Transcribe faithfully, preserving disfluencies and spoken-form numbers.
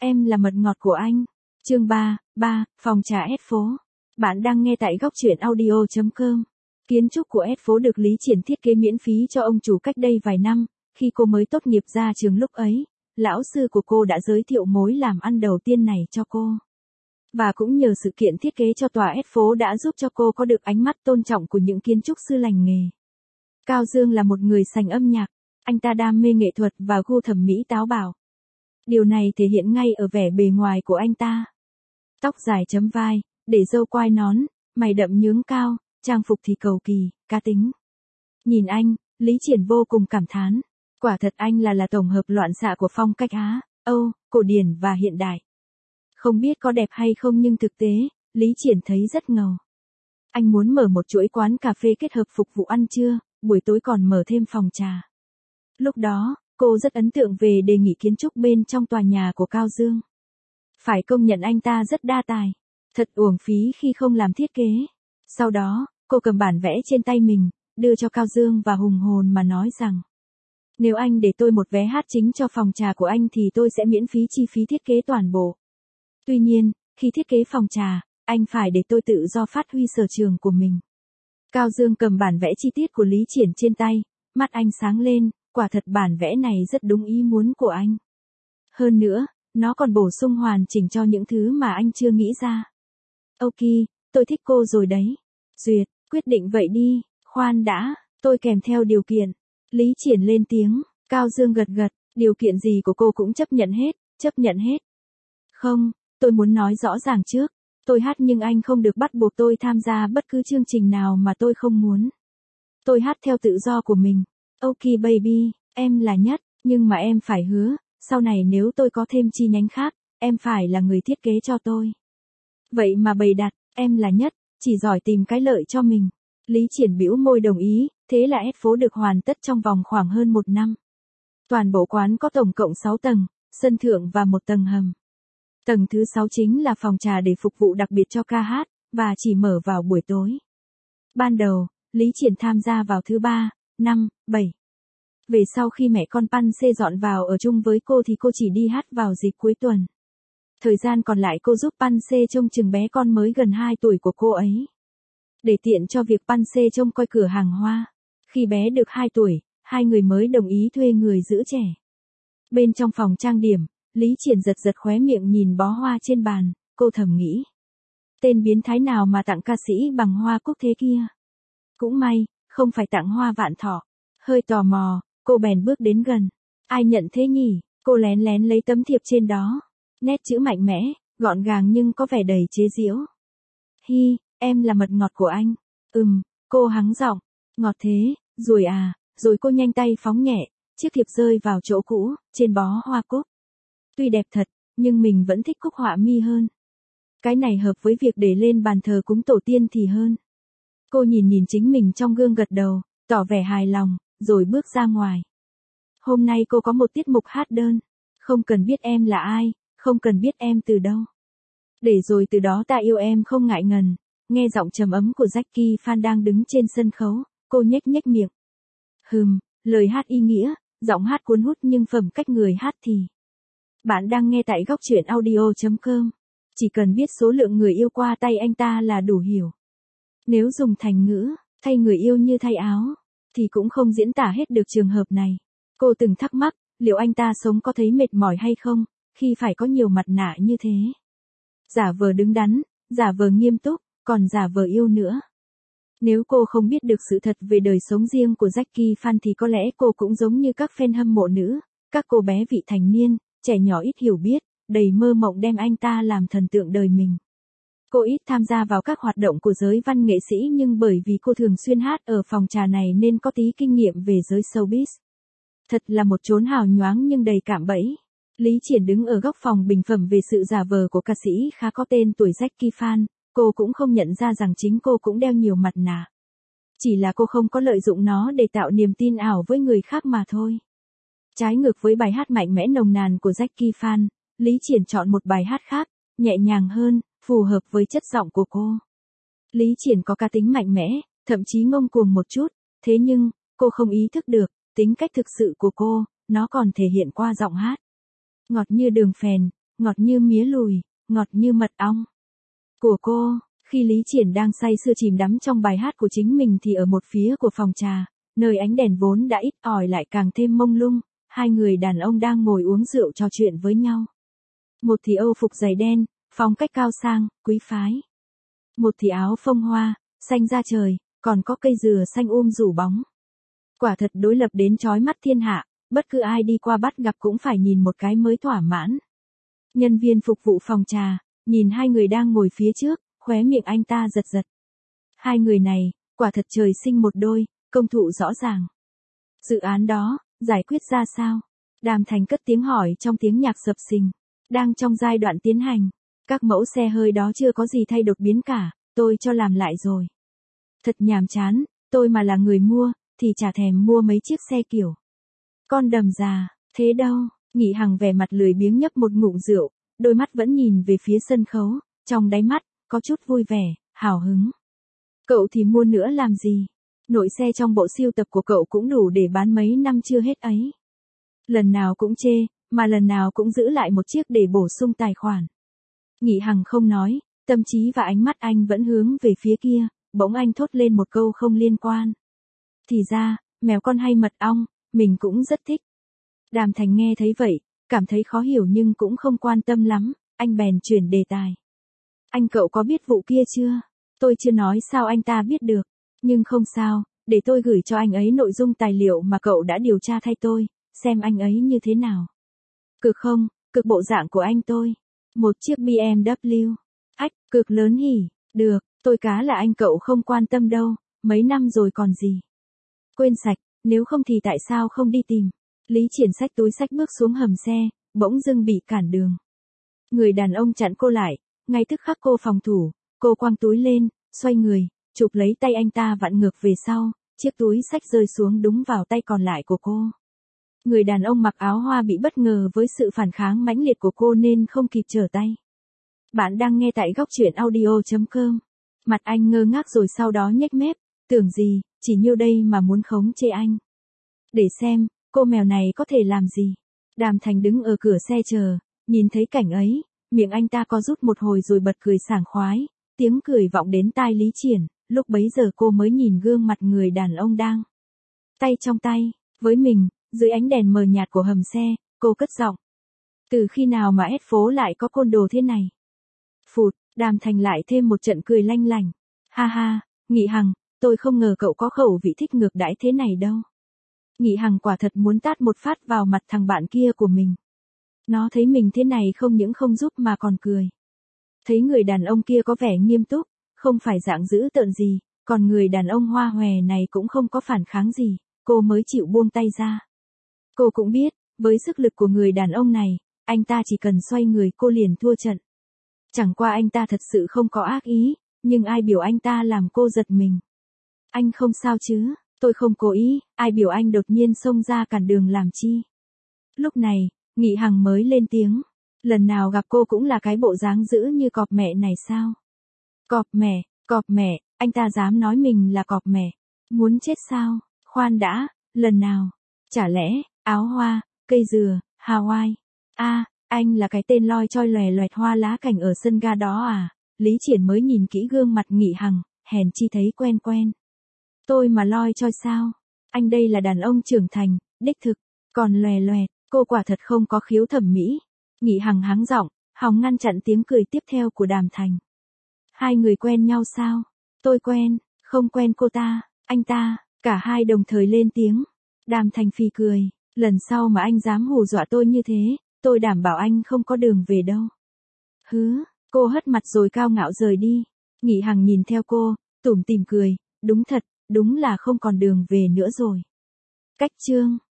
Em là mật ngọt của anh. Chương ba, ba, phòng trà S phố. Bạn đang nghe tại góc truyện audio chấm com. Kiến trúc của S phố được Lý Triển thiết kế miễn phí cho ông chủ cách đây vài năm, khi cô mới tốt nghiệp ra trường lúc ấy, lão sư của cô đã giới thiệu mối làm ăn đầu tiên này cho cô. Và cũng nhờ sự kiện thiết kế cho tòa S phố đã giúp cho cô có được ánh mắt tôn trọng của những kiến trúc sư lành nghề. Cao Dương là một người sành âm nhạc, anh ta đam mê nghệ thuật và gu thẩm mỹ táo bạo. Điều này thể hiện ngay ở vẻ bề ngoài của anh ta. Tóc dài chấm vai, để râu quai nón, mày đậm nhướng cao, trang phục thì cầu kỳ, cá tính. Nhìn anh, Lý Triển vô cùng cảm thán. Quả thật anh là là tổng hợp loạn xạ của phong cách Á, Âu, cổ điển và hiện đại. Không biết có đẹp hay không nhưng thực tế, Lý Triển thấy rất ngầu. Anh muốn mở một chuỗi quán cà phê kết hợp phục vụ ăn trưa, buổi tối còn mở thêm phòng trà. Lúc đó, cô rất ấn tượng về đề nghị kiến trúc bên trong tòa nhà của Cao Dương. Phải công nhận anh ta rất đa tài. Thật uổng phí khi không làm thiết kế. Sau đó, cô cầm bản vẽ trên tay mình, đưa cho Cao Dương và hùng hồn mà nói rằng: nếu anh để tôi một vé hát chính cho phòng trà của anh thì tôi sẽ miễn phí chi phí thiết kế toàn bộ. Tuy nhiên, khi thiết kế phòng trà, anh phải để tôi tự do phát huy sở trường của mình. Cao Dương cầm bản vẽ chi tiết của Lý Triển trên tay, mắt anh sáng lên, quả thật bản vẽ này rất đúng ý muốn của anh. Hơn nữa, nó còn bổ sung hoàn chỉnh cho những thứ mà anh chưa nghĩ ra. Ok, tôi thích cô rồi đấy. Duyệt, quyết định vậy đi, khoan đã, tôi kèm theo điều kiện. Lý Triển lên tiếng, Cao Dương gật gật, điều kiện gì của cô cũng chấp nhận hết, chấp nhận hết. Không, tôi muốn nói rõ ràng trước, tôi hát nhưng anh không được bắt buộc tôi tham gia bất cứ chương trình nào mà tôi không muốn. Tôi hát theo tự do của mình. Ok baby, em là nhất, nhưng mà em phải hứa, sau này nếu tôi có thêm chi nhánh khác, em phải là người thiết kế cho tôi. Vậy mà bày đặt, em là nhất, chỉ giỏi tìm cái lợi cho mình. Lý Triển bĩu môi đồng ý, thế là S phố được hoàn tất trong vòng khoảng hơn một năm. Toàn bộ quán có tổng cộng sáu tầng, sân thượng và một tầng hầm. Tầng thứ sáu chính là phòng trà để phục vụ đặc biệt cho ca hát, và chỉ mở vào buổi tối. Ban đầu, Lý Triển tham gia vào thứ ba, năm, bảy. Về sau khi mẹ con Pan Xê dọn vào ở chung với cô thì cô chỉ đi hát vào dịp cuối tuần. Thời gian còn lại cô giúp Pan Xê trông chừng bé con mới gần hai tuổi của cô ấy. Để tiện cho việc Pan Xê trông coi cửa hàng hoa. Khi bé được hai tuổi, hai người mới đồng ý thuê người giữ trẻ. Bên trong phòng trang điểm, Lý Triển giật giật khóe miệng nhìn bó hoa trên bàn, cô thầm nghĩ. Tên biến thái nào mà tặng ca sĩ bằng hoa cúc thế kia? Cũng may, không phải tặng hoa vạn thọ. Hơi tò mò, cô bèn bước đến gần. Ai nhận thế nhỉ? Cô lén lén lấy tấm thiệp trên đó. Nét chữ mạnh mẽ, gọn gàng nhưng có vẻ đầy chế giễu. Hi, em là mật ngọt của anh. Ừm, cô hắng giọng. Ngọt thế, rồi à, rồi cô nhanh tay phóng nhẹ, chiếc thiệp rơi vào chỗ cũ, trên bó hoa cúc. Tuy đẹp thật, nhưng mình vẫn thích cúc họa mi hơn. Cái này hợp với việc để lên bàn thờ cúng tổ tiên thì hơn. Cô nhìn nhìn chính mình trong gương gật đầu, tỏ vẻ hài lòng, rồi bước ra ngoài. Hôm nay cô có một tiết mục hát đơn. Không cần biết em là ai, không cần biết em từ đâu. Để rồi từ đó ta yêu em không ngại ngần. Nghe giọng trầm ấm của Jackie Fan đang đứng trên sân khấu, cô nhếch nhếch miệng. Hừm, lời hát ý nghĩa, giọng hát cuốn hút nhưng phẩm cách người hát thì. Bạn đang nghe tại góc truyện audio chấm com. Chỉ cần biết số lượng người yêu qua tay anh ta là đủ hiểu. Nếu dùng thành ngữ, thay người yêu như thay áo, thì cũng không diễn tả hết được trường hợp này. Cô từng thắc mắc, liệu anh ta sống có thấy mệt mỏi hay không, khi phải có nhiều mặt nạ như thế. Giả vờ đứng đắn, giả vờ nghiêm túc, còn giả vờ yêu nữa. Nếu cô không biết được sự thật về đời sống riêng của Jackie Fan thì có lẽ cô cũng giống như các fan hâm mộ nữ, các cô bé vị thành niên, trẻ nhỏ ít hiểu biết, đầy mơ mộng đem anh ta làm thần tượng đời mình. Cô ít tham gia vào các hoạt động của giới văn nghệ sĩ nhưng bởi vì cô thường xuyên hát ở phòng trà này nên có tí kinh nghiệm về giới showbiz. Thật là một chốn hào nhoáng nhưng đầy cạm bẫy. Lý Triển đứng ở góc phòng bình phẩm về sự giả vờ của ca sĩ khá có tên tuổi Jackie Fan, cô cũng không nhận ra rằng chính cô cũng đeo nhiều mặt nạ. Chỉ là cô không có lợi dụng nó để tạo niềm tin ảo với người khác mà thôi. Trái ngược với bài hát mạnh mẽ nồng nàn của Jackie Fan, Lý Triển chọn một bài hát khác, nhẹ nhàng hơn, phù hợp với chất giọng của cô. Lý Triển có cá tính mạnh mẽ, thậm chí ngông cuồng một chút, thế nhưng, cô không ý thức được, tính cách thực sự của cô, nó còn thể hiện qua giọng hát. Ngọt như đường phèn, ngọt như mía lùi, ngọt như mật ong. Của cô, khi Lý Triển đang say sưa chìm đắm trong bài hát của chính mình thì ở một phía của phòng trà, nơi ánh đèn vốn đã ít ỏi lại càng thêm mông lung, hai người đàn ông đang ngồi uống rượu trò chuyện với nhau. Một thì âu phục dày đen, phong cách cao sang, quý phái. Một thì áo phông hoa, xanh da trời, còn có cây dừa xanh um rủ bóng. Quả thật đối lập đến chói mắt thiên hạ, bất cứ ai đi qua bắt gặp cũng phải nhìn một cái mới thỏa mãn. Nhân viên phục vụ phòng trà, nhìn hai người đang ngồi phía trước, khóe miệng anh ta giật giật. Hai người này, quả thật trời sinh một đôi, công thụ rõ ràng. Dự án đó, giải quyết ra sao? Đàm Thành cất tiếng hỏi trong tiếng nhạc sập sình. Đang trong giai đoạn tiến hành. Các mẫu xe hơi đó chưa có gì thay đột biến cả, tôi cho làm lại rồi. Thật nhàm chán, tôi mà là người mua, thì chả thèm mua mấy chiếc xe kiểu. Con đầm già, thế đâu? Nghị Hằng vẻ mặt lười biếng nhấp một ngụm rượu, đôi mắt vẫn nhìn về phía sân khấu, trong đáy mắt, có chút vui vẻ, hào hứng. Cậu thì mua nữa làm gì? Nội xe trong bộ sưu tập của cậu cũng đủ để bán mấy năm chưa hết ấy. Lần nào cũng chê, mà lần nào cũng giữ lại một chiếc để bổ sung tài khoản. Nghị Hằng không nói, tâm trí và ánh mắt anh vẫn hướng về phía kia, bỗng anh thốt lên một câu không liên quan. Thì ra, mèo con hay mật ong, mình cũng rất thích. Đàm Thành nghe thấy vậy, cảm thấy khó hiểu nhưng cũng không quan tâm lắm, anh bèn chuyển đề tài. Anh cậu có biết vụ kia chưa? Tôi chưa nói sao anh ta biết được, nhưng không sao, để tôi gửi cho anh ấy nội dung tài liệu mà cậu đã điều tra thay tôi, xem anh ấy như thế nào. Cực không, cực bộ dạng của anh tôi. Một chiếc bê em vê kép. Ách, cực lớn hỉ, được, tôi cá là anh cậu không quan tâm đâu, mấy năm rồi còn gì. Quên sạch, nếu không thì tại sao không đi tìm. Lý Triển xách túi xách bước xuống hầm xe, bỗng dưng bị cản đường. Người đàn ông chặn cô lại, ngay tức khắc cô phòng thủ, cô quăng túi lên, xoay người, chụp lấy tay anh ta vặn ngược về sau, chiếc túi xách rơi xuống đúng vào tay còn lại của cô. Người đàn ông mặc áo hoa bị bất ngờ với sự phản kháng mãnh liệt của cô nên không kịp trở tay. Bạn đang nghe tại góc truyện audio chấm com. Mặt anh ngơ ngác rồi sau đó nhếch mép, tưởng gì, chỉ nhiêu đây mà muốn khống chế anh. Để xem, cô mèo này có thể làm gì. Đàm Thành đứng ở cửa xe chờ, nhìn thấy cảnh ấy, miệng anh ta co rút một hồi rồi bật cười sảng khoái, tiếng cười vọng đến tai Lý Triển, lúc bấy giờ cô mới nhìn gương mặt người đàn ông đang tay trong tay, với mình, dưới ánh đèn mờ nhạt của hầm xe, cô cất giọng. Từ khi nào mà ét phố lại có côn đồ thế này? Phụt, Đàm Thành lại thêm một trận cười lanh lảnh. Ha ha, Nghị Hằng, tôi không ngờ cậu có khẩu vị thích ngược đãi thế này đâu. Nghị Hằng quả thật muốn tát một phát vào mặt thằng bạn kia của mình. Nó thấy mình thế này không những không giúp mà còn cười. Thấy người đàn ông kia có vẻ nghiêm túc, không phải dạng dữ tợn gì, còn người đàn ông hoa hòe này cũng không có phản kháng gì, cô mới chịu buông tay ra. Cô cũng biết, với sức lực của người đàn ông này, anh ta chỉ cần xoay người cô liền thua trận. Chẳng qua anh ta thật sự không có ác ý, nhưng ai biểu anh ta làm cô giật mình. Anh không sao chứ, tôi không cố ý, ai biểu anh đột nhiên xông ra cản đường làm chi. Lúc này, Nghị Hằng mới lên tiếng, lần nào gặp cô cũng là cái bộ dáng dữ như cọp mẹ này sao? Cọp mẹ, cọp mẹ, anh ta dám nói mình là cọp mẹ, muốn chết sao? Khoan đã, lần nào? Chả lẽ, áo hoa, cây dừa, Hawaii. A, à, anh là cái tên loi choi lòe loẹt hoa lá cảnh ở sân ga đó à? Lý Triển mới nhìn kỹ gương mặt Nghị Hằng, hèn chi thấy quen quen. Tôi mà loi choi sao? Anh đây là đàn ông trưởng thành, đích thực, còn lòe loẹt, cô quả thật không có khiếu thẩm mỹ. Nghị Hằng hắng giọng, hòng ngăn chặn tiếng cười tiếp theo của Đàm Thành. Hai người quen nhau sao? Tôi quen, không quen cô ta, anh ta, cả hai đồng thời lên tiếng. Đàm Thành phì cười, lần sau mà anh dám hù dọa tôi như thế, tôi đảm bảo anh không có đường về đâu. Hứ, cô hất mặt rồi cao ngạo rời đi. Nghị Hằng nhìn theo cô, tủm tỉm cười, đúng thật, đúng là không còn đường về nữa rồi. Cách chương